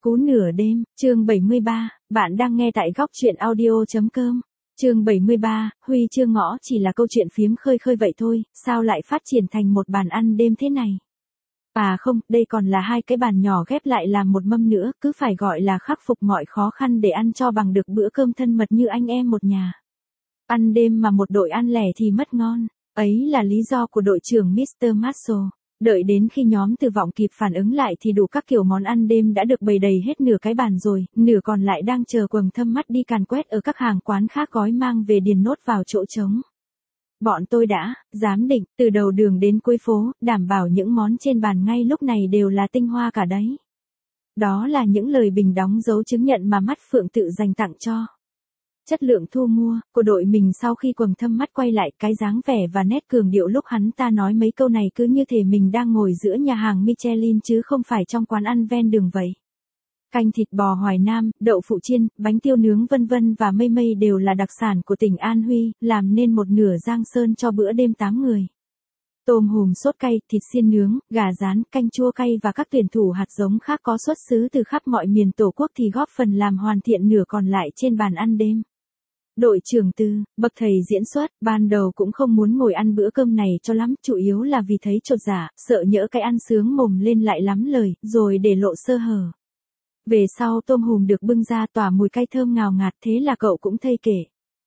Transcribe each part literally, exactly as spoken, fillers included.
Cú nửa đêm, chương bảy mươi ba, bạn đang nghe tại góc truyện audio.com. Chương bảy mươi ba, Huy chưa ngõ chỉ là câu chuyện phiếm khơi khơi vậy thôi, sao lại phát triển thành một bàn ăn đêm thế này? À không, đây còn là hai cái bàn nhỏ ghép lại làm một mâm nữa, cứ phải gọi là khắc phục mọi khó khăn để ăn cho bằng được bữa cơm thân mật như anh em một nhà. Ăn đêm mà một đội ăn lẻ thì mất ngon, ấy là lý do của đội trưởng mít tơ Marshall. Đợi đến khi nhóm Từ Vọng kịp phản ứng lại thì đủ các kiểu món ăn đêm đã được bày đầy hết nửa cái bàn rồi, nửa còn lại đang chờ Quầng Thâm Mắt đi càn quét ở các hàng quán khác gói mang về điền nốt vào chỗ trống. Bọn tôi đã, giám định, từ đầu đường đến cuối phố, đảm bảo những món trên bàn ngay lúc này đều là tinh hoa cả đấy. Đó là những lời bình đóng dấu chứng nhận mà Mắt Phượng tự dành tặng cho. Chất lượng thu mua của đội mình sau khi Quầng Thâm Mắt quay lại cái dáng vẻ và nét cường điệu lúc hắn ta nói mấy câu này cứ như thể mình đang ngồi giữa nhà hàng Michelin chứ không phải trong quán ăn ven đường vậy. Canh thịt bò Hoài Nam, đậu phụ chiên, bánh tiêu nướng vân vân và mây mây đều là đặc sản của tỉnh An Huy, làm nên một nửa Giang Sơn cho bữa đêm tám người. Tôm hùm sốt cay, thịt xiên nướng, gà rán, canh chua cay và các tuyển thủ hạt giống khác có xuất xứ từ khắp mọi miền Tổ quốc thì góp phần làm hoàn thiện nửa còn lại trên bàn ăn đêm. Đội trưởng Tư, bậc thầy diễn xuất, ban đầu cũng không muốn ngồi ăn bữa cơm này cho lắm, chủ yếu là vì thấy chột dạ, sợ nhỡ cái ăn sướng mồm lên lại lắm lời, rồi để lộ sơ hở. Về sau tôm hùm được bưng ra tỏa mùi cay thơm ngào ngạt, thế là cậu cũng thây kể.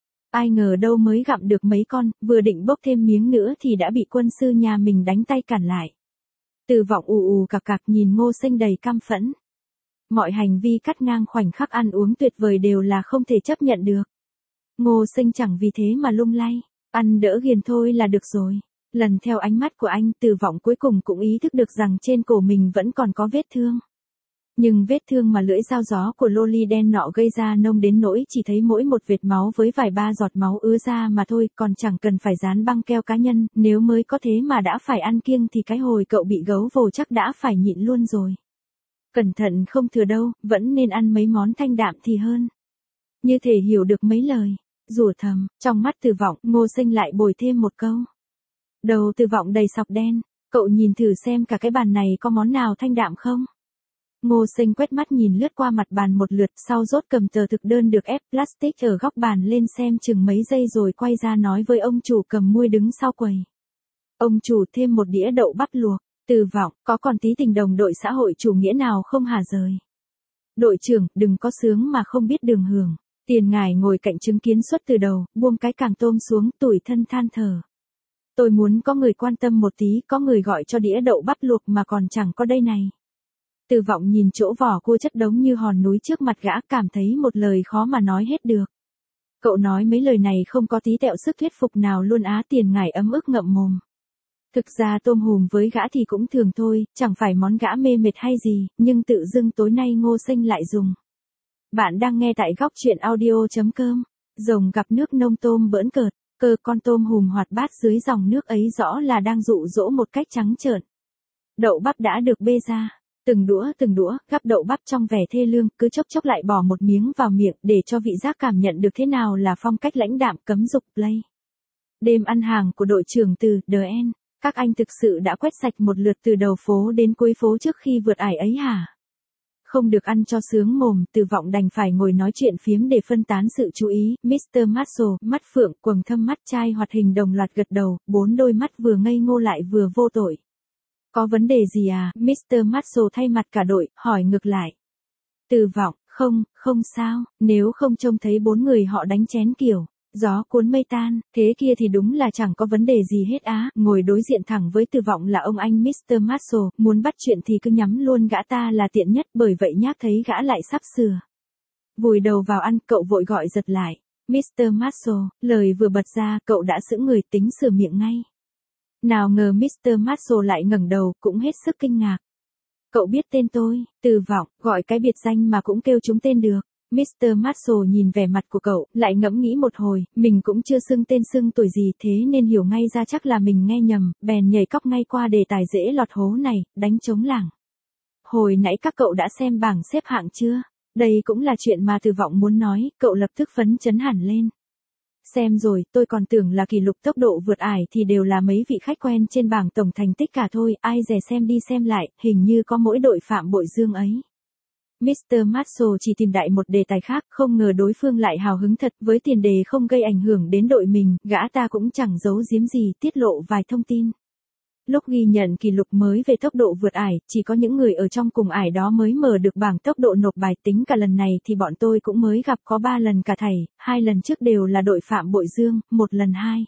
Ai ngờ đâu mới gặm được mấy con, vừa định bốc thêm miếng nữa thì đã bị quân sư nhà mình đánh tay cản lại. Từ Vọng ù ù cặc cặc nhìn Ngô Sinh đầy căm phẫn. Mọi hành vi cắt ngang khoảnh khắc ăn uống tuyệt vời đều là không thể chấp nhận được. Ngô Sinh chẳng vì thế mà lung lay, ăn đỡ ghiền thôi là được rồi. Lần theo ánh mắt của anh, Từ Vọng cuối cùng cũng ý thức được rằng trên cổ mình vẫn còn có vết thương. Nhưng vết thương mà lưỡi dao gió của loli đen nọ gây ra nông đến nỗi chỉ thấy mỗi một vệt máu với vài ba giọt máu ứa ra mà thôi, còn chẳng cần phải dán băng keo cá nhân, nếu mới có thế mà đã phải ăn kiêng thì cái hồi cậu bị gấu vồ chắc đã phải nhịn luôn rồi. Cẩn thận không thừa đâu, vẫn nên ăn mấy món thanh đạm thì hơn. Như thể hiểu được mấy lời, rủa thầm, trong mắt Từ Vọng, Ngô Sinh lại bồi thêm một câu. Đầu Từ Vọng đầy sọc đen, cậu nhìn thử xem cả cái bàn này có món nào thanh đạm không? Ngô Sinh quét mắt nhìn lướt qua mặt bàn một lượt, sau rốt cầm tờ thực đơn được ép plastic ở góc bàn lên xem chừng mấy giây rồi quay ra nói với ông chủ cầm muôi đứng sau quầy. Ông chủ thêm một đĩa đậu bắp luộc. Từ Vọng, có còn tí tình đồng đội xã hội chủ nghĩa nào không hả rời? Đội trưởng, đừng có sướng mà không biết đường hưởng. Tiền ngài ngồi cạnh chứng kiến suốt từ đầu, buông cái càng tôm xuống, tủi thân than thở. Tôi muốn có người quan tâm một tí, có người gọi cho đĩa đậu bắp luộc mà còn chẳng có đây này. Từ Vọng nhìn chỗ vỏ cua chất đống như hòn núi trước mặt gã, cảm thấy một lời khó mà nói hết được. Cậu nói mấy lời này không có tí tẹo sức thuyết phục nào luôn á. Tiền ngài ấm ức ngậm mồm. Thực ra tôm hùm với gã thì cũng thường thôi, chẳng phải món gã mê mệt hay gì, nhưng tự dưng tối nay Ngô Sinh lại dùng. Bạn đang nghe tại góc truyện audio.com. Rồng gặp nước nông tôm bỡn cợt, cơ con tôm hùm hoạt bát dưới dòng nước ấy rõ là đang dụ dỗ một cách trắng trợn. Đậu bắp đã được bê ra, từng đũa từng đũa, gắp đậu bắp trong vẻ thê lương, cứ chốc chốc lại bỏ một miếng vào miệng để cho vị giác cảm nhận được thế nào là phong cách lãnh đạm cấm dục play. Đêm ăn hàng của đội trưởng Từ, đê en, các anh thực sự đã quét sạch một lượt từ đầu phố đến cuối phố trước khi vượt ải ấy hả? Không được ăn cho sướng mồm, Từ Vọng đành phải ngồi nói chuyện phiếm để phân tán sự chú ý. mít tơ Marshall, Mắt Phượng, Quầng Thâm Mắt trai hoạt hình đồng loạt gật đầu, bốn đôi mắt vừa ngây ngô lại vừa vô tội. Có vấn đề gì à? mít tơ Marshall thay mặt cả đội, hỏi ngược lại. Từ Vọng, không, không sao, nếu không trông thấy bốn người họ đánh chén kiểu gió cuốn mây tan, thế kia thì đúng là chẳng có vấn đề gì hết á. Ngồi đối diện thẳng với Từ Vọng là ông anh mít tơ Marshall, muốn bắt chuyện thì cứ nhắm luôn gã ta là tiện nhất, bởi vậy nhác thấy gã lại sắp sửa vùi đầu vào ăn, cậu vội gọi giật lại. mít tơ Marshall, lời vừa bật ra, cậu đã sững người tính sửa miệng ngay. Nào ngờ mít tơ Marshall lại ngẩng đầu, cũng hết sức kinh ngạc. Cậu biết tên tôi? Từ Vọng, gọi cái biệt danh mà cũng kêu chúng tên được. mít tơ Marshall nhìn vẻ mặt của cậu, lại ngẫm nghĩ một hồi, mình cũng chưa xưng tên xưng tuổi gì thế nên hiểu ngay ra chắc là mình nghe nhầm, bèn nhảy cóc ngay qua đề tài dễ lọt hố này, đánh trống lảng. Hồi nãy các cậu đã xem bảng xếp hạng chưa? Đây cũng là chuyện mà Từ Vọng muốn nói, cậu lập tức phấn chấn hẳn lên. Xem rồi, tôi còn tưởng là kỷ lục tốc độ vượt ải thì đều là mấy vị khách quen trên bảng tổng thành tích cả thôi, ai dè xem đi xem lại, hình như có mỗi đội Phạm Bội Dương ấy. mít tơ Marshall chỉ tìm đại một đề tài khác, không ngờ đối phương lại hào hứng thật, với tiền đề không gây ảnh hưởng đến đội mình, gã ta cũng chẳng giấu giếm gì, tiết lộ vài thông tin. Lúc ghi nhận kỷ lục mới về tốc độ vượt ải, chỉ có những người ở trong cùng ải đó mới mở được bảng tốc độ nộp bài, tính cả lần này thì bọn tôi cũng mới gặp có ba lần cả thảy, hai lần trước đều là đội Phạm Bội Dương, một lần hai.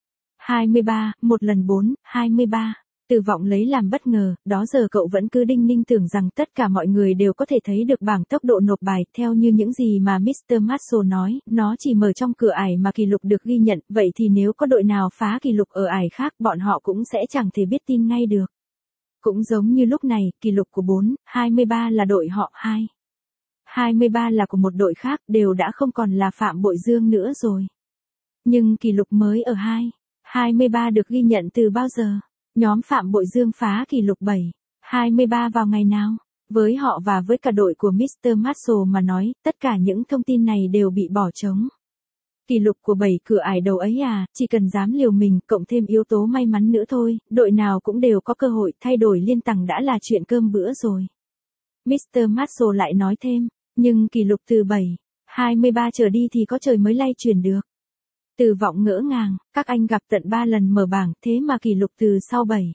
hai mươi ba, một lần bốn, hai mươi ba. Từ Vọng lấy làm bất ngờ, đó giờ cậu vẫn cứ đinh ninh tưởng rằng tất cả mọi người đều có thể thấy được bảng tốc độ nộp bài, theo như những gì mà mít tơ Marshall nói, nó chỉ mở trong cửa ải mà kỷ lục được ghi nhận, vậy thì nếu có đội nào phá kỷ lục ở ải khác, bọn họ cũng sẽ chẳng thể biết tin ngay được. Cũng giống như lúc này, kỷ lục của bốn, hai mươi ba là đội họ hai. hai mươi ba là của một đội khác, đều đã không còn là Phạm Bội Dương nữa rồi. Nhưng kỷ lục mới ở hai, hai mươi ba được ghi nhận từ bao giờ? Nhóm Phạm Bội Dương phá kỷ lục bảy, hai mươi ba vào ngày nào? Với họ và với cả đội của mít tơ Marshall mà nói, tất cả những thông tin này đều bị bỏ trống. Kỷ lục của bảy cửa ải đầu ấy à, chỉ cần dám liều mình, cộng thêm yếu tố may mắn nữa thôi, đội nào cũng đều có cơ hội, thay đổi liên tầng đã là chuyện cơm bữa rồi. mít tơ Marshall lại nói thêm, nhưng kỷ lục từ bảy, hai mươi ba trở đi thì có trời mới lay chuyển được. Từ Vọng ngỡ ngàng, các anh gặp tận ba lần mở bảng, thế mà kỷ lục từ sau bảy,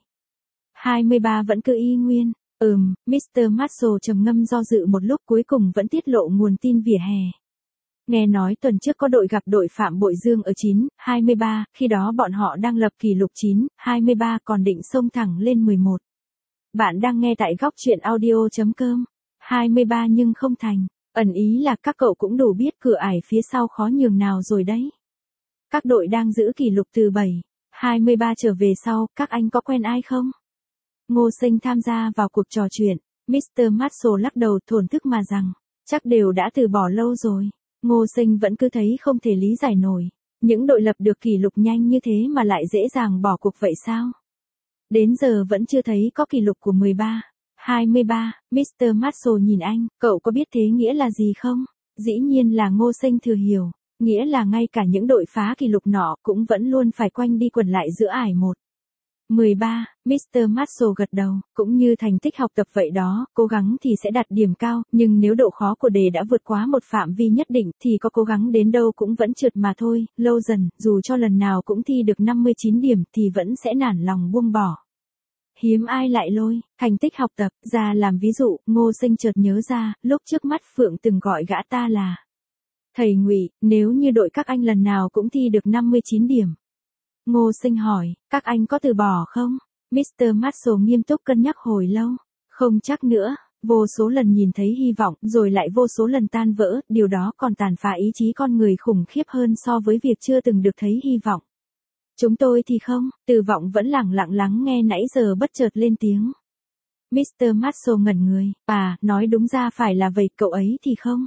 hai mươi ba vẫn cứ y nguyên. Ừm, mít tơ Marshall trầm ngâm do dự một lúc, cuối cùng vẫn tiết lộ nguồn tin vỉa hè. Nghe nói tuần trước có đội gặp đội Phạm Bội Dương ở chín, hai mươi ba, khi đó bọn họ đang lập kỷ lục chín, hai mươi ba còn định xông thẳng lên mười một. Bạn đang nghe tại góc truyện audio chấm com. hai mươi ba nhưng không thành, ẩn ý là các cậu cũng đủ biết cửa ải phía sau khó nhường nào rồi đấy. Các đội đang giữ kỷ lục từ bảy, hai mươi ba trở về sau, các anh có quen ai không? Ngô Sinh tham gia vào cuộc trò chuyện, mít tơ Marshall lắc đầu thổn thức mà rằng, chắc đều đã từ bỏ lâu rồi. Ngô Sinh vẫn cứ thấy không thể lý giải nổi, những đội lập được kỷ lục nhanh như thế mà lại dễ dàng bỏ cuộc vậy sao? Đến giờ vẫn chưa thấy có kỷ lục của mười ba, hai mươi ba, mít tơ Marshall nhìn anh, cậu có biết thế nghĩa là gì không? Dĩ nhiên là Ngô Sinh thừa hiểu. Nghĩa là ngay cả những đội phá kỷ lục nọ cũng vẫn luôn phải quanh đi quẩn lại giữa ải một. mười ba, mít tơ Marshall gật đầu, cũng như thành tích học tập vậy đó, cố gắng thì sẽ đạt điểm cao, nhưng nếu độ khó của đề đã vượt quá một phạm vi nhất định thì có cố gắng đến đâu cũng vẫn trượt mà thôi, lâu dần, dù cho lần nào cũng thi được năm mươi chín điểm thì vẫn sẽ nản lòng buông bỏ. Hiếm ai lại lôi thành tích học tập ra làm ví dụ, Ngô Sinh chợt nhớ ra, lúc trước mắt Phượng từng gọi gã ta là thầy Ngụy, nếu như đội các anh lần nào cũng thi được năm mươi chín điểm. Ngô Sinh hỏi, các anh có từ bỏ không? mít tơ Marshall nghiêm túc cân nhắc hồi lâu. Không chắc nữa, vô số lần nhìn thấy hy vọng, rồi lại vô số lần tan vỡ, điều đó còn tàn phá ý chí con người khủng khiếp hơn so với việc chưa từng được thấy hy vọng. Chúng tôi thì không, Từ Vọng vẫn lặng lặng lắng nghe nãy giờ bất chợt lên tiếng. mít tơ Marshall ngẩn người, à, nói đúng ra phải là vậy, cậu ấy thì không.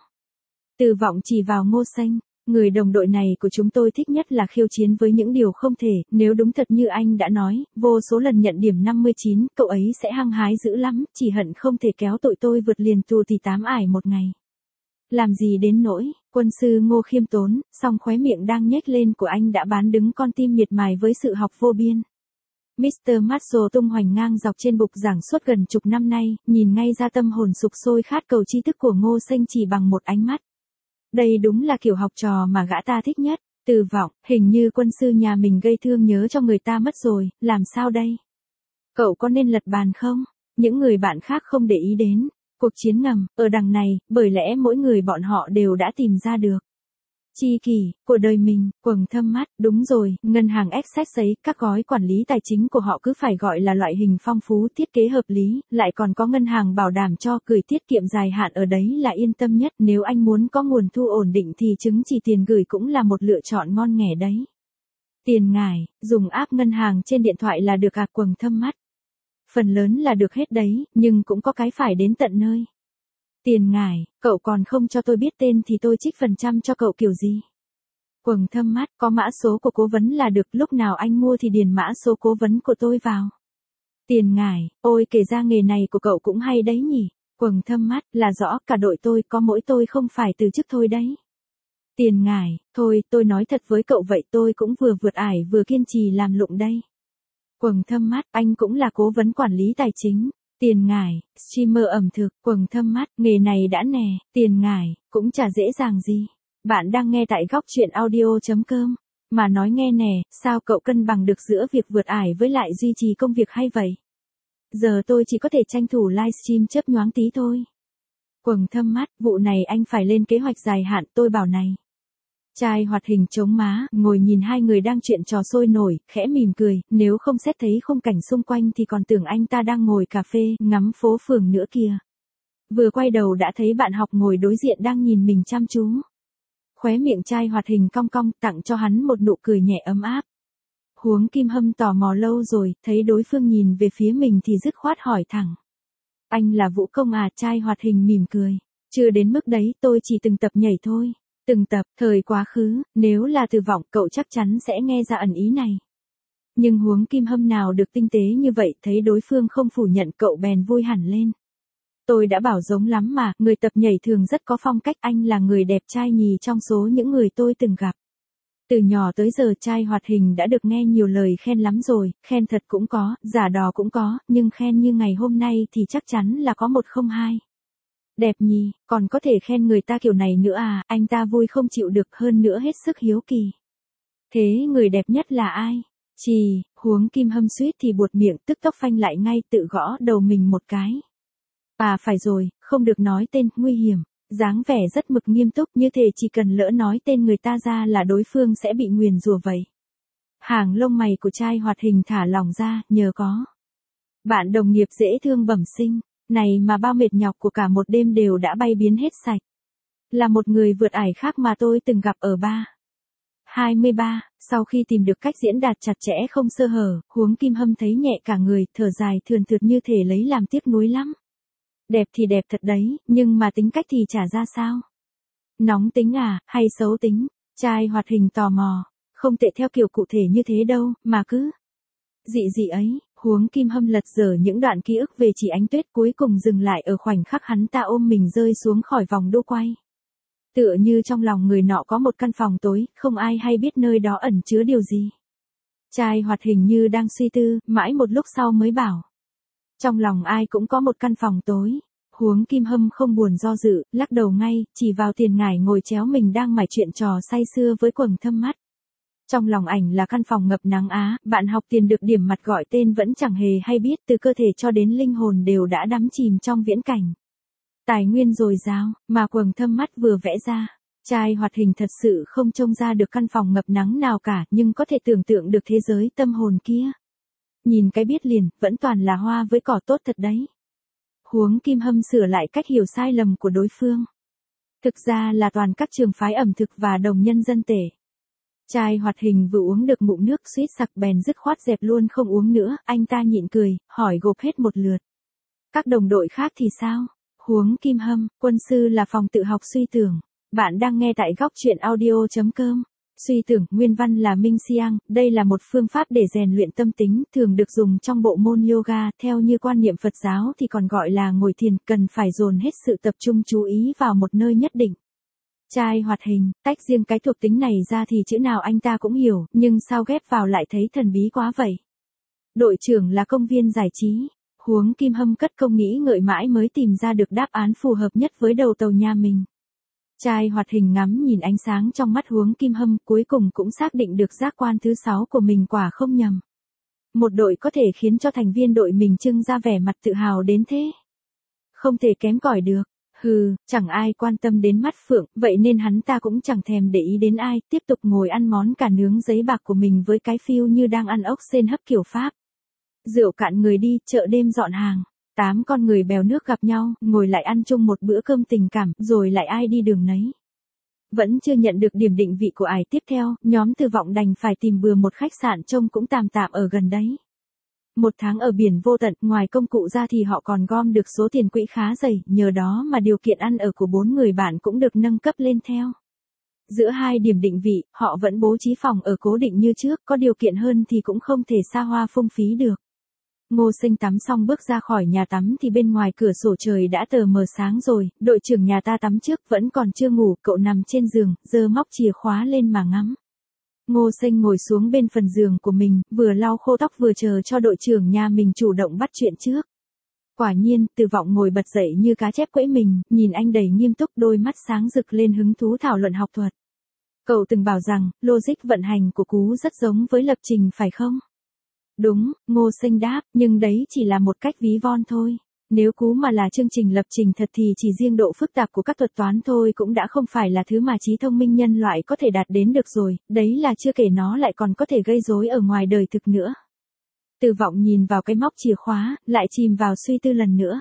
Từ Vọng chỉ vào Ngô Sinh, người đồng đội này của chúng tôi thích nhất là khiêu chiến với những điều không thể, nếu đúng thật như anh đã nói, vô số lần nhận điểm năm mươi chín, cậu ấy sẽ hăng hái dữ lắm, chỉ hận không thể kéo tội tôi vượt liền tù thì tám ải một ngày. Làm gì đến nỗi, quân sư Ngô khiêm tốn, song khóe miệng đang nhếch lên của anh đã bán đứng con tim miệt mài với sự học vô biên. mít tơ Marshall tung hoành ngang dọc trên bục giảng suốt gần chục năm nay, nhìn ngay ra tâm hồn sục sôi khát cầu tri thức của Ngô Sinh chỉ bằng một ánh mắt. Đây đúng là kiểu học trò mà gã ta thích nhất. Từ Vọng, hình như quân sư nhà mình gây thương nhớ cho người ta mất rồi, làm sao đây? Cậu có nên lật bàn không? Những người bạn khác không để ý đến. Cuộc chiến ngầm, ở đằng này, bởi lẽ mỗi người bọn họ đều đã tìm ra được chi kỷ của đời mình, quầng thâm mắt, đúng rồi, ngân hàng Access ấy, các gói quản lý tài chính của họ cứ phải gọi là loại hình phong phú, thiết kế hợp lý, lại còn có ngân hàng bảo đảm cho gửi tiết kiệm dài hạn ở đấy là yên tâm nhất, nếu anh muốn có nguồn thu ổn định thì chứng chỉ tiền gửi cũng là một lựa chọn ngon nghẻ đấy. Tiền ngải, dùng app ngân hàng trên điện thoại là được à, quầng thâm mắt. Phần lớn là được hết đấy, nhưng cũng có cái phải đến tận nơi. Tiền ngải, cậu còn không cho tôi biết tên thì tôi trích phần trăm cho cậu kiểu gì? Quầng thâm mắt, có mã số của cố vấn là được, lúc nào anh mua thì điền mã số cố vấn của tôi vào. Tiền ngải, ôi kể ra nghề này của cậu cũng hay đấy nhỉ? Quầng thâm mắt, là rõ, cả đội tôi có mỗi tôi không phải từ chức thôi đấy. Tiền ngải, thôi, tôi nói thật với cậu vậy, tôi cũng vừa vượt ải vừa kiên trì làm lụng đây. Quầng thâm mắt, anh cũng là cố vấn quản lý tài chính. Tiền ngải, streamer ẩm thực, quầng thâm mắt, nghề này đã nè, tiền ngải, cũng chả dễ dàng gì. Bạn đang nghe tại góc chuyện audio.com. Mà nói nghe nè, sao cậu cân bằng được giữa việc vượt ải với lại duy trì công việc hay vậy? Giờ tôi chỉ có thể tranh thủ livestream chớp nhoáng tí thôi. Quầng thâm mắt, vụ này anh phải lên kế hoạch dài hạn, tôi bảo này. Trai hoạt hình chống má, ngồi nhìn hai người đang chuyện trò sôi nổi, khẽ mỉm cười, nếu không xét thấy khung cảnh xung quanh thì còn tưởng anh ta đang ngồi cà phê, ngắm phố phường nữa kìa. Vừa quay đầu đã thấy bạn học ngồi đối diện đang nhìn mình chăm chú. Khóe miệng trai hoạt hình cong cong, tặng cho hắn một nụ cười nhẹ ấm áp. Huống Kim Hâm tò mò lâu rồi, thấy đối phương nhìn về phía mình thì dứt khoát hỏi thẳng. Anh là Vũ Công à? Trai hoạt hình mỉm cười. Chưa đến mức đấy, tôi chỉ từng tập nhảy thôi. Từng tập, thời quá khứ, nếu là Từ Vọng cậu chắc chắn sẽ nghe ra ẩn ý này. Nhưng Huống Kim Hâm nào được tinh tế như vậy, thấy đối phương không phủ nhận cậu bèn vui hẳn lên. Tôi đã bảo giống lắm mà, người tập nhảy thường rất có phong cách, anh là người đẹp trai nhì trong số những người tôi từng gặp. Từ nhỏ tới giờ trai hoạt hình đã được nghe nhiều lời khen lắm rồi, khen thật cũng có, giả đò cũng có, nhưng khen như ngày hôm nay thì chắc chắn là có một không hai. Đẹp nhì, còn có thể khen người ta kiểu này nữa à, anh ta vui không chịu được, hơn nữa hết sức hiếu kỳ. Thế người đẹp nhất là ai? Chì, Huống Kim Hâm suýt thì buột miệng, tức tốc phanh lại ngay, tự gõ đầu mình một cái. À phải rồi, không được nói tên, nguy hiểm. Dáng vẻ rất mực nghiêm túc, như thể chỉ cần lỡ nói tên người ta ra là đối phương sẽ bị nguyền rủa vậy. Hàng lông mày của trai hoạt hình thả lỏng ra, nhờ có bạn đồng nghiệp dễ thương bẩm sinh, này mà bao mệt nhọc của cả một đêm đều đã bay biến hết sạch. Là một người vượt ải khác mà tôi từng gặp ở ba. hai mươi ba, sau khi tìm được cách diễn đạt chặt chẽ không sơ hở, Huống Kim Hâm thấy nhẹ cả người, thở dài thườn thượt như thể lấy làm tiếc nuối lắm. Đẹp thì đẹp thật đấy, nhưng mà tính cách thì chả ra sao. Nóng tính à, hay xấu tính? Trai hoạt hình tò mò. Không tệ theo kiểu cụ thể như thế đâu, mà cứ dị dị ấy. Huống Kim Hâm lật dở những đoạn ký ức về Chỉ Ánh Tuyết, cuối cùng dừng lại ở khoảnh khắc hắn ta ôm mình rơi xuống khỏi vòng đô quay. Tựa như trong lòng người nọ có một căn phòng tối, không ai hay biết nơi đó ẩn chứa điều gì. Trai hoạt hình như đang suy tư, mãi một lúc sau mới bảo. Trong lòng ai cũng có một căn phòng tối. Huống Kim Hâm không buồn do dự, lắc đầu ngay, chỉ vào tiền ngải ngồi chéo mình đang mải chuyện trò say sưa với quầng thâm mắt. Trong lòng ảnh là căn phòng ngập nắng á, bạn học tiền được điểm mặt gọi tên vẫn chẳng hề hay biết, từ cơ thể cho đến linh hồn đều đã đắm chìm trong viễn cảnh. Tài nguyên dồi dào, mà quầng thâm mắt vừa vẽ ra. Trai hoạt hình thật sự không trông ra được căn phòng ngập nắng nào cả, nhưng có thể tưởng tượng được thế giới tâm hồn kia. Nhìn cái biết liền, vẫn toàn là hoa với cỏ tốt thật đấy. Huống Kim Hâm sửa lại cách hiểu sai lầm của đối phương. Thực ra là toàn các trường phái ẩm thực và đồng nhân dân tể. Trai hoạt hình vừa uống được ngụm nước suýt sặc bèn dứt khoát dẹp luôn không uống nữa, anh ta nhịn cười, hỏi gộp hết một lượt. Các đồng đội khác thì sao? Huống Kim Hâm, quân sư là phòng tự học suy tưởng. Bạn đang nghe tại góc chuyện audio.com. Suy tưởng, nguyên văn là Minh Siang, đây là một phương pháp để rèn luyện tâm tính, thường được dùng trong bộ môn yoga, theo như quan niệm Phật giáo thì còn gọi là ngồi thiền, cần phải dồn hết sự tập trung chú ý vào một nơi nhất định. Trai hoạt hình, tách riêng cái thuộc tính này ra thì chữ nào anh ta cũng hiểu, nhưng sao ghép vào lại thấy thần bí quá vậy. Đội trưởng là công viên giải trí. Huống Kim Hâm cất công nghĩ ngợi mãi mới tìm ra được đáp án phù hợp nhất với đầu tàu nhà mình. Trai hoạt hình ngắm nhìn ánh sáng trong mắt Huống Kim Hâm, cuối cùng cũng xác định được giác quan thứ sáu của mình quả không nhầm. Một đội có thể khiến cho thành viên đội mình trưng ra vẻ mặt tự hào đến thế. Không thể kém cỏi được. Hừ, chẳng ai quan tâm đến mắt phượng, vậy nên hắn ta cũng chẳng thèm để ý đến ai, tiếp tục ngồi ăn món cà nướng giấy bạc của mình với cái feel như đang ăn ốc sên hấp kiểu Pháp. Rượu cạn người đi, chợ đêm dọn hàng. Tám con người bèo nước gặp nhau, ngồi lại ăn chung một bữa cơm tình cảm, rồi lại ai đi đường nấy. Vẫn chưa nhận được điểm định vị của ải tiếp theo, nhóm Từ Vọng đành phải tìm bừa một khách sạn trông cũng tạm tạm ở gần đấy. Một tháng ở biển vô tận, ngoài công cụ ra thì họ còn gom được số tiền quỹ khá dày, nhờ đó mà điều kiện ăn ở của bốn người bạn cũng được nâng cấp lên theo. Giữa hai điểm định vị, họ vẫn bố trí phòng ở cố định như trước, có điều kiện hơn thì cũng không thể xa hoa phung phí được. Ngô Sinh tắm xong bước ra khỏi nhà tắm thì bên ngoài cửa sổ trời đã tờ mờ sáng rồi, đội trưởng nhà ta tắm trước vẫn còn chưa ngủ, cậu nằm trên giường, giơ móc chìa khóa lên mà ngắm. Ngô Sinh ngồi xuống bên phần giường của mình, vừa lau khô tóc vừa chờ cho đội trưởng nhà mình chủ động bắt chuyện trước. Quả nhiên, Từ Vọng ngồi bật dậy như cá chép quẫy mình, nhìn anh đầy nghiêm túc, đôi mắt sáng rực lên hứng thú thảo luận học thuật. Cậu từng bảo rằng, logic vận hành của cú rất giống với lập trình phải không? Đúng, Ngô Sinh đáp, nhưng đấy chỉ là một cách ví von thôi. Nếu cú mà là chương trình lập trình thật thì chỉ riêng độ phức tạp của các thuật toán thôi cũng đã không phải là thứ mà trí thông minh nhân loại có thể đạt đến được rồi, đấy là chưa kể nó lại còn có thể gây rối ở ngoài đời thực nữa. Từ Vọng nhìn vào cái móc chìa khóa, lại chìm vào suy tư lần nữa.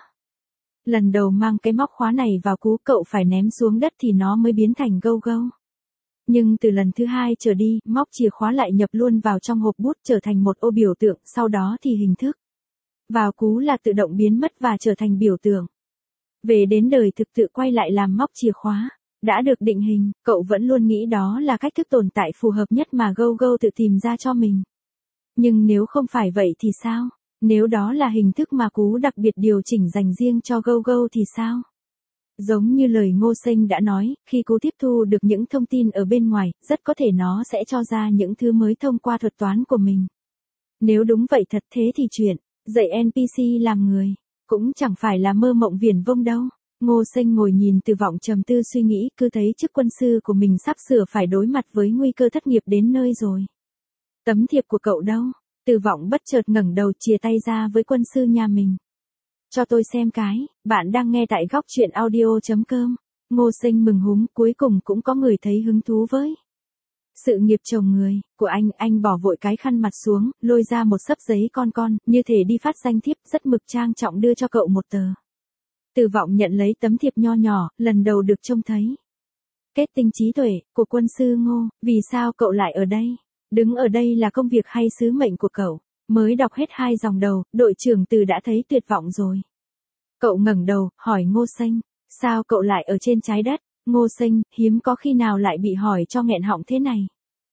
Lần đầu mang cái móc khóa này vào cú cậu phải ném xuống đất thì nó mới biến thành gâu gâu. Nhưng từ lần thứ hai trở đi, móc chìa khóa lại nhập luôn vào trong hộp bút trở thành một ô biểu tượng, sau đó thì hình thức. Vào cú là tự động biến mất và trở thành biểu tượng. Về đến đời thực tự quay lại làm móc chìa khóa. Đã được định hình, cậu vẫn luôn nghĩ đó là cách thức tồn tại phù hợp nhất mà Go Go tự tìm ra cho mình. Nhưng nếu không phải vậy thì sao? Nếu đó là hình thức mà cú đặc biệt điều chỉnh dành riêng cho Go Go thì sao? Giống như lời Ngô Sinh đã nói, khi cú tiếp thu được những thông tin ở bên ngoài, rất có thể nó sẽ cho ra những thứ mới thông qua thuật toán của mình. Nếu đúng vậy thật thế thì chuyện dạy en pê xê làm người cũng chẳng phải là mơ mộng viển vông đâu. Ngô Sinh ngồi nhìn Từ Vọng trầm tư suy nghĩ, cứ thấy chức quân sư của mình sắp sửa phải đối mặt với nguy cơ thất nghiệp đến nơi rồi. Tấm thiệp của cậu đâu? Từ Vọng bất chợt ngẩng đầu chìa tay ra với quân sư nhà mình. Cho tôi xem cái, bạn đang nghe tại góc truyện audio chấm com. Ngô Sinh mừng húm, cuối cùng cũng có người thấy hứng thú với sự nghiệp chồng người của anh. Anh bỏ vội cái khăn mặt xuống, lôi ra một xấp giấy con con, như thể đi phát danh thiếp, rất mực trang trọng đưa cho cậu một tờ. Từ Vọng nhận lấy tấm thiệp nho nhỏ, lần đầu được trông thấy. Kết tinh trí tuệ của quân sư Ngô, vì sao cậu lại ở đây? Đứng ở đây là công việc hay sứ mệnh của cậu? Mới đọc hết hai dòng đầu, đội trưởng Từ đã thấy tuyệt vọng rồi. Cậu ngẩng đầu, hỏi Ngô Sinh, sao cậu lại ở trên trái đất? Ngô Sinh, hiếm có khi nào lại bị hỏi cho nghẹn họng thế này.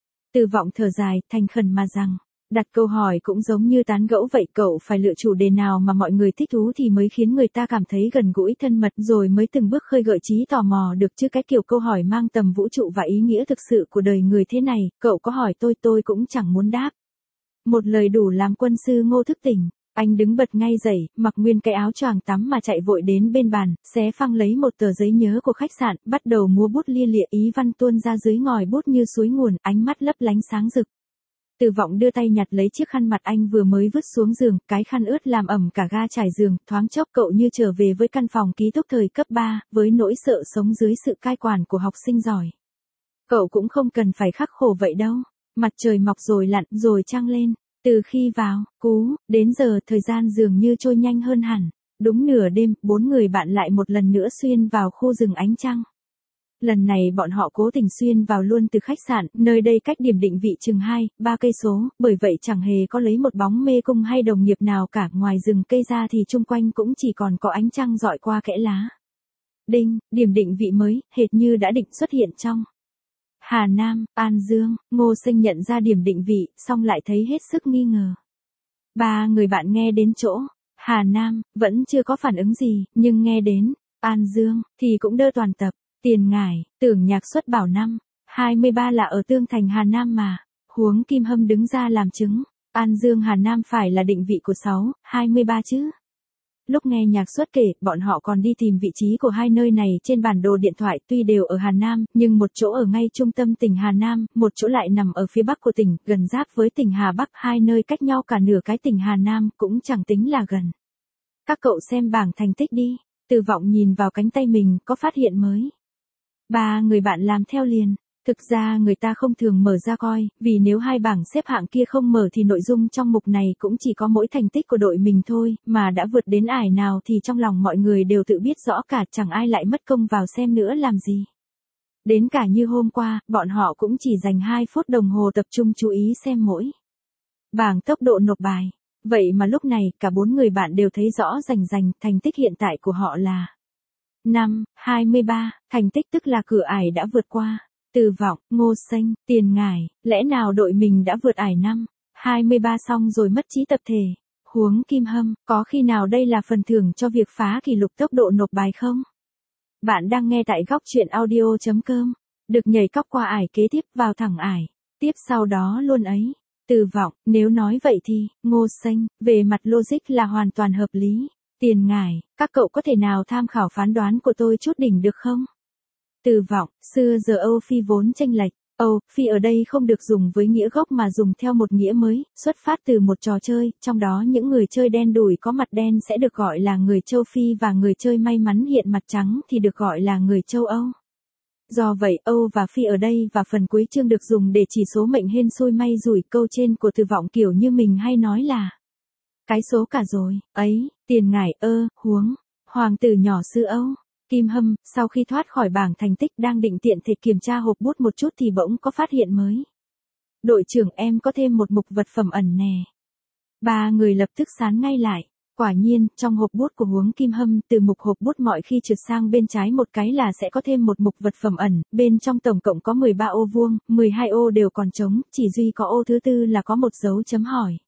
Từ Vọng thở dài, thành khẩn mà rằng, đặt câu hỏi cũng giống như tán gẫu vậy, cậu phải lựa chủ đề nào mà mọi người thích thú thì mới khiến người ta cảm thấy gần gũi thân mật, rồi mới từng bước khơi gợi trí tò mò được, chứ cái kiểu câu hỏi mang tầm vũ trụ và ý nghĩa thực sự của đời người thế này, cậu có hỏi tôi tôi cũng chẳng muốn đáp. Một lời đủ làm quân sư Ngô thức tỉnh. Anh đứng bật ngay dậy, mặc nguyên cái áo choàng tắm mà chạy vội đến bên bàn, xé phăng lấy một tờ giấy nhớ của khách sạn, bắt đầu múa bút lia lịa, ý văn tuôn ra dưới ngòi bút như suối nguồn, ánh mắt lấp lánh sáng rực. Từ Vọng đưa tay nhặt lấy chiếc khăn mặt anh vừa mới vứt xuống giường, cái khăn ướt làm ẩm cả ga trải giường, thoáng chốc cậu như trở về với căn phòng ký túc thời cấp ba, với nỗi sợ sống dưới sự cai quản của học sinh giỏi. Cậu cũng không cần phải khắc khổ vậy đâu. Mặt trời mọc rồi lặn, rồi trăng lên. Từ khi vào, cú, đến giờ thời gian dường như trôi nhanh hơn hẳn. Đúng nửa đêm, bốn người bạn lại một lần nữa xuyên vào khu rừng ánh trăng. Lần này bọn họ cố tình xuyên vào luôn từ khách sạn, nơi đây cách điểm định vị chừng hai, ba cây số, bởi vậy chẳng hề có lấy một bóng mê cung hay đồng nghiệp nào cả, ngoài rừng cây ra thì chung quanh cũng chỉ còn có ánh trăng rọi qua kẽ lá. Đinh, điểm định vị mới, hệt như đã định xuất hiện trong Hà Nam, An Dương. Ngô Sinh nhận ra điểm định vị, xong lại thấy hết sức nghi ngờ. Ba người bạn nghe đến chỗ Hà Nam, vẫn chưa có phản ứng gì, nhưng nghe đến An Dương, thì cũng đơ toàn tập. Tiền Ngải, tưởng Nhạc Xuất bảo năm hai mươi ba là ở Tương Thành Hà Nam mà. Huống Kim Hâm đứng ra làm chứng. An Dương Hà Nam phải là định vị của sáu, hai mươi ba chứ. Lúc nghe Nhạc Xuất kể, bọn họ còn đi tìm vị trí của hai nơi này trên bản đồ điện thoại, tuy đều ở Hà Nam, nhưng một chỗ ở ngay trung tâm tỉnh Hà Nam, một chỗ lại nằm ở phía bắc của tỉnh, gần giáp với tỉnh Hà Bắc, hai nơi cách nhau cả nửa cái tỉnh Hà Nam, cũng chẳng tính là gần. Các cậu xem bảng thành tích đi. Từ Vọng nhìn vào cánh tay mình, có phát hiện mới. Ba người bạn làm theo liền. Thực ra người ta không thường mở ra coi, vì nếu hai bảng xếp hạng kia không mở thì nội dung trong mục này cũng chỉ có mỗi thành tích của đội mình thôi, mà đã vượt đến ải nào thì trong lòng mọi người đều tự biết rõ cả, chẳng ai lại mất công vào xem nữa làm gì. Đến cả như hôm qua, bọn họ cũng chỉ dành hai phút đồng hồ tập trung chú ý xem mỗi bảng tốc độ nộp bài. Vậy mà lúc này, cả bốn người bạn đều thấy rõ rành rành, thành tích hiện tại của họ là năm, hai mươi ba, thành tích tức là cửa ải đã vượt qua. Từ Vọng, Ngô Sinh, Tiền Ngải, lẽ nào đội mình đã vượt ải năm, hai mươi ba xong rồi mất trí tập thể. Huống Kim Hâm, có khi nào đây là phần thưởng cho việc phá kỷ lục tốc độ nộp bài không? Bạn đang nghe tại góc truyện audio chấm com. Được nhảy cóc qua ải kế tiếp vào thẳng ải. Tiếp sau đó luôn ấy. Từ Vọng, nếu nói vậy thì, Ngô Sinh, về mặt logic là hoàn toàn hợp lý. Tiền ngải, các cậu có thể nào tham khảo phán đoán của tôi chút đỉnh được không? Từ vọng, xưa giờ Âu Phi vốn chênh lệch. Âu Phi ở đây không được dùng với nghĩa gốc mà dùng theo một nghĩa mới, xuất phát từ một trò chơi, trong đó những người chơi đen đủi có mặt đen sẽ được gọi là người châu Phi và người chơi may mắn hiện mặt trắng thì được gọi là người châu Âu. Do vậy Âu và Phi ở đây và phần cuối chương được dùng để chỉ số mệnh hên xui may rủi. Câu trên của Từ vọng kiểu như mình hay nói là cái số cả rồi, ấy, tiền ngải ơ, huống, hoàng tử nhỏ xưa Âu. Kim Hâm, sau khi thoát khỏi bảng thành tích đang định tiện thể kiểm tra hộp bút một chút thì bỗng có phát hiện mới. Đội trưởng em có thêm một mục vật phẩm ẩn nè. Ba người lập tức sán ngay lại. Quả nhiên, trong hộp bút của Huống Kim Hâm, từ mục hộp bút mọi khi trượt sang bên trái một cái là sẽ có thêm một mục vật phẩm ẩn, bên trong tổng cộng có mười ba ô vuông, mười hai ô đều còn trống, chỉ duy có ô thứ tư là có một dấu chấm hỏi.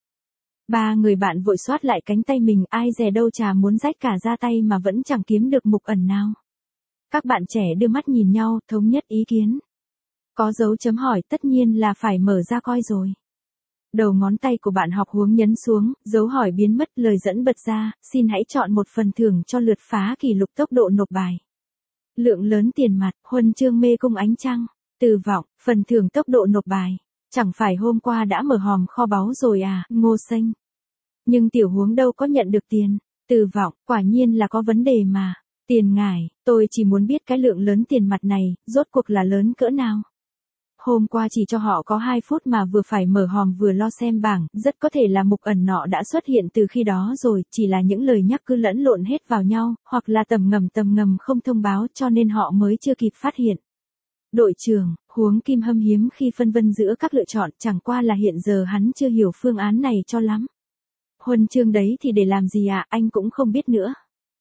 Ba người bạn vội xoát lại cánh tay mình, ai dè đâu chả muốn rách cả ra tay mà vẫn chẳng kiếm được mục ẩn nào. Các bạn trẻ đưa mắt nhìn nhau, thống nhất ý kiến. Có dấu chấm hỏi tất nhiên là phải mở ra coi rồi. Đầu ngón tay của bạn học Huống nhấn xuống, dấu hỏi biến mất, lời dẫn bật ra, xin hãy chọn một phần thưởng cho lượt phá kỷ lục tốc độ nộp bài. Lượng lớn tiền mặt, huân chương mê cung ánh trăng, Từ vọng, phần thưởng tốc độ nộp bài. Chẳng phải hôm qua đã mở hòm kho báu rồi à, Ngô Xanh. Nhưng tiểu Huống đâu có nhận được tiền. Từ vọng, quả nhiên là có vấn đề mà. Tiền ngải, tôi chỉ muốn biết cái lượng lớn tiền mặt này, rốt cuộc là lớn cỡ nào. Hôm qua chỉ cho họ có hai phút mà vừa phải mở hòm vừa lo xem bảng, rất có thể là mục ẩn nọ đã xuất hiện từ khi đó rồi, chỉ là những lời nhắc cứ lẫn lộn hết vào nhau, hoặc là tầm ngầm tầm ngầm không thông báo cho nên họ mới chưa kịp phát hiện. Đội trưởng, Huống Kim Hâm hiếm khi phân vân giữa các lựa chọn, chẳng qua là hiện giờ hắn chưa hiểu phương án này cho lắm. Huân chương đấy thì để làm gì ạ, à? Anh cũng không biết nữa.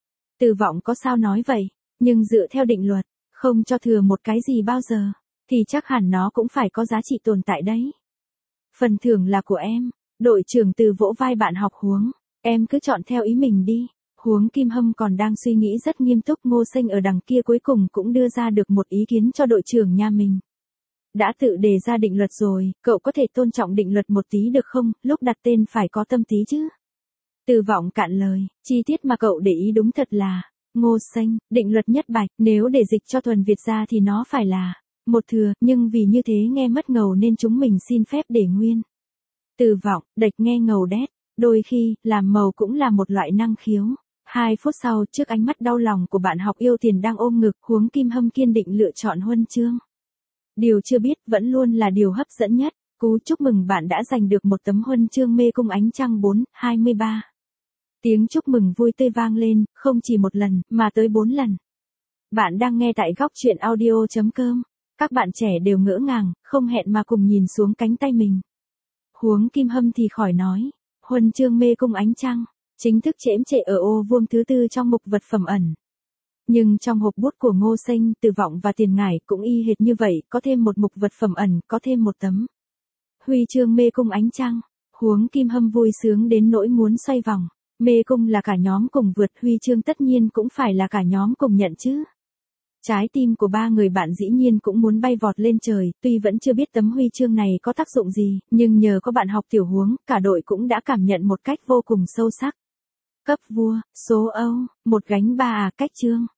Từ vọng có sao nói vậy, nhưng dựa theo định luật, không cho thừa một cái gì bao giờ, thì chắc hẳn nó cũng phải có giá trị tồn tại đấy. Phần thưởng là của em. Đội trưởng Từ vỗ vai bạn học Huống, em cứ chọn theo ý mình đi. Huống Kim Hâm còn đang suy nghĩ rất nghiêm túc, Ngô Xanh ở đằng kia cuối cùng cũng đưa ra được một ý kiến cho đội trưởng nhà mình. Đã tự đề ra định luật rồi, cậu có thể tôn trọng định luật một tí được không, lúc đặt tên phải có tâm tí chứ. Từ vọng cạn lời, chi tiết mà cậu để ý đúng thật là, Ngô Xanh, định luật nhất bạch, nếu để dịch cho thuần Việt ra thì nó phải là một thừa, nhưng vì như thế nghe mất ngầu nên chúng mình xin phép để nguyên. Từ vọng, đệch nghe ngầu đét, đôi khi, làm màu cũng là một loại năng khiếu. Hai phút sau, trước ánh mắt đau lòng của bạn học yêu tiền đang ôm ngực, Huống Kim Hâm kiên định lựa chọn huân chương. Điều chưa biết vẫn luôn là điều hấp dẫn nhất. Cú chúc mừng bạn đã giành được một tấm huân chương mê cung ánh trăng bốn hai ba. Tiếng chúc mừng vui tươi vang lên, không chỉ một lần, mà tới bốn lần. Bạn đang nghe tại góc truyện audio chấm com. Các bạn trẻ đều ngỡ ngàng, không hẹn mà cùng nhìn xuống cánh tay mình. Huống Kim Hâm thì khỏi nói. Huân chương mê cung ánh trăng, chính thức chễm chệ ở ô vuông thứ tư trong mục vật phẩm ẩn. Nhưng trong hộp bút của Ngô Xanh, Từ vọng và Tiền ngải cũng y hệt như vậy, có thêm một mục vật phẩm ẩn, có thêm một tấm huy chương mê cung ánh trăng. Huống Kim Hâm vui sướng đến nỗi muốn xoay vòng. Mê cung là cả nhóm cùng vượt, huy chương tất nhiên cũng phải là cả nhóm cùng nhận chứ. Trái tim của ba người bạn dĩ nhiên cũng muốn bay vọt lên trời, tuy vẫn chưa biết tấm huy chương này có tác dụng gì, nhưng nhờ có bạn học tiểu Huống, cả đội cũng đã cảm nhận một cách vô cùng sâu sắc. Cấp vua, số Âu, một gánh ba à, cách chương.